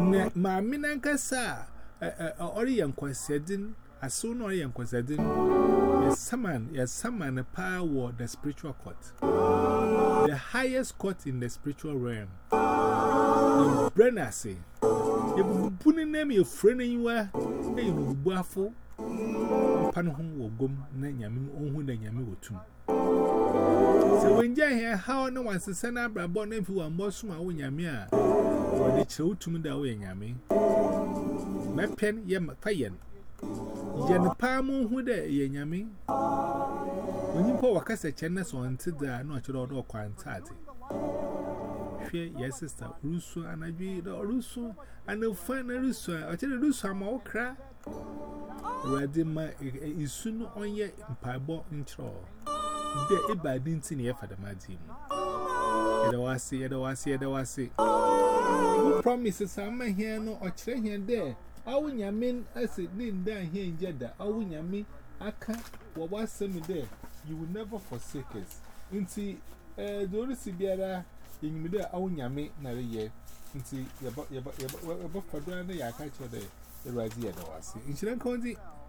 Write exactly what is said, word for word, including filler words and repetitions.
Mammy Nankasa, or young Quasedin, as soon or young Quasedin, yes, summon, yes, summon a power, the spiritual court, the highest court in the spiritual realm. Brenner say, you put in name your friend anywhere, and you will baffle. Panhum will go, Nanyam, on the Yamu too. So when you hear how no one's a son of a bonnet who are more small when Yamia, or the child to me that way, Yammy. My pen, Yam Payan. Jan Palmo, who there, Yammy. When you pour a cassette channels on to the natural or quantity. Yes, sister, Russo and I read or Russo, and no fun Russo. I tell you, Russo, I'm all cry. Radima is soon on ye in Pabo in Troll. There, if I didn't see near for the Madim. It was see, it was see, it was see. Who promises I'm here no or train here there? I win your men as it didn't down here in Jeddah. I win your me. I can't. What was semi there? You will never forsake us. Inti, eh, Doris Biara. In the I win your mate, not a year. Inti, your butt, your butt, your butt, your butt, your butt, your butt, your butt, your butt, your butt, your butt, your butt, your butt,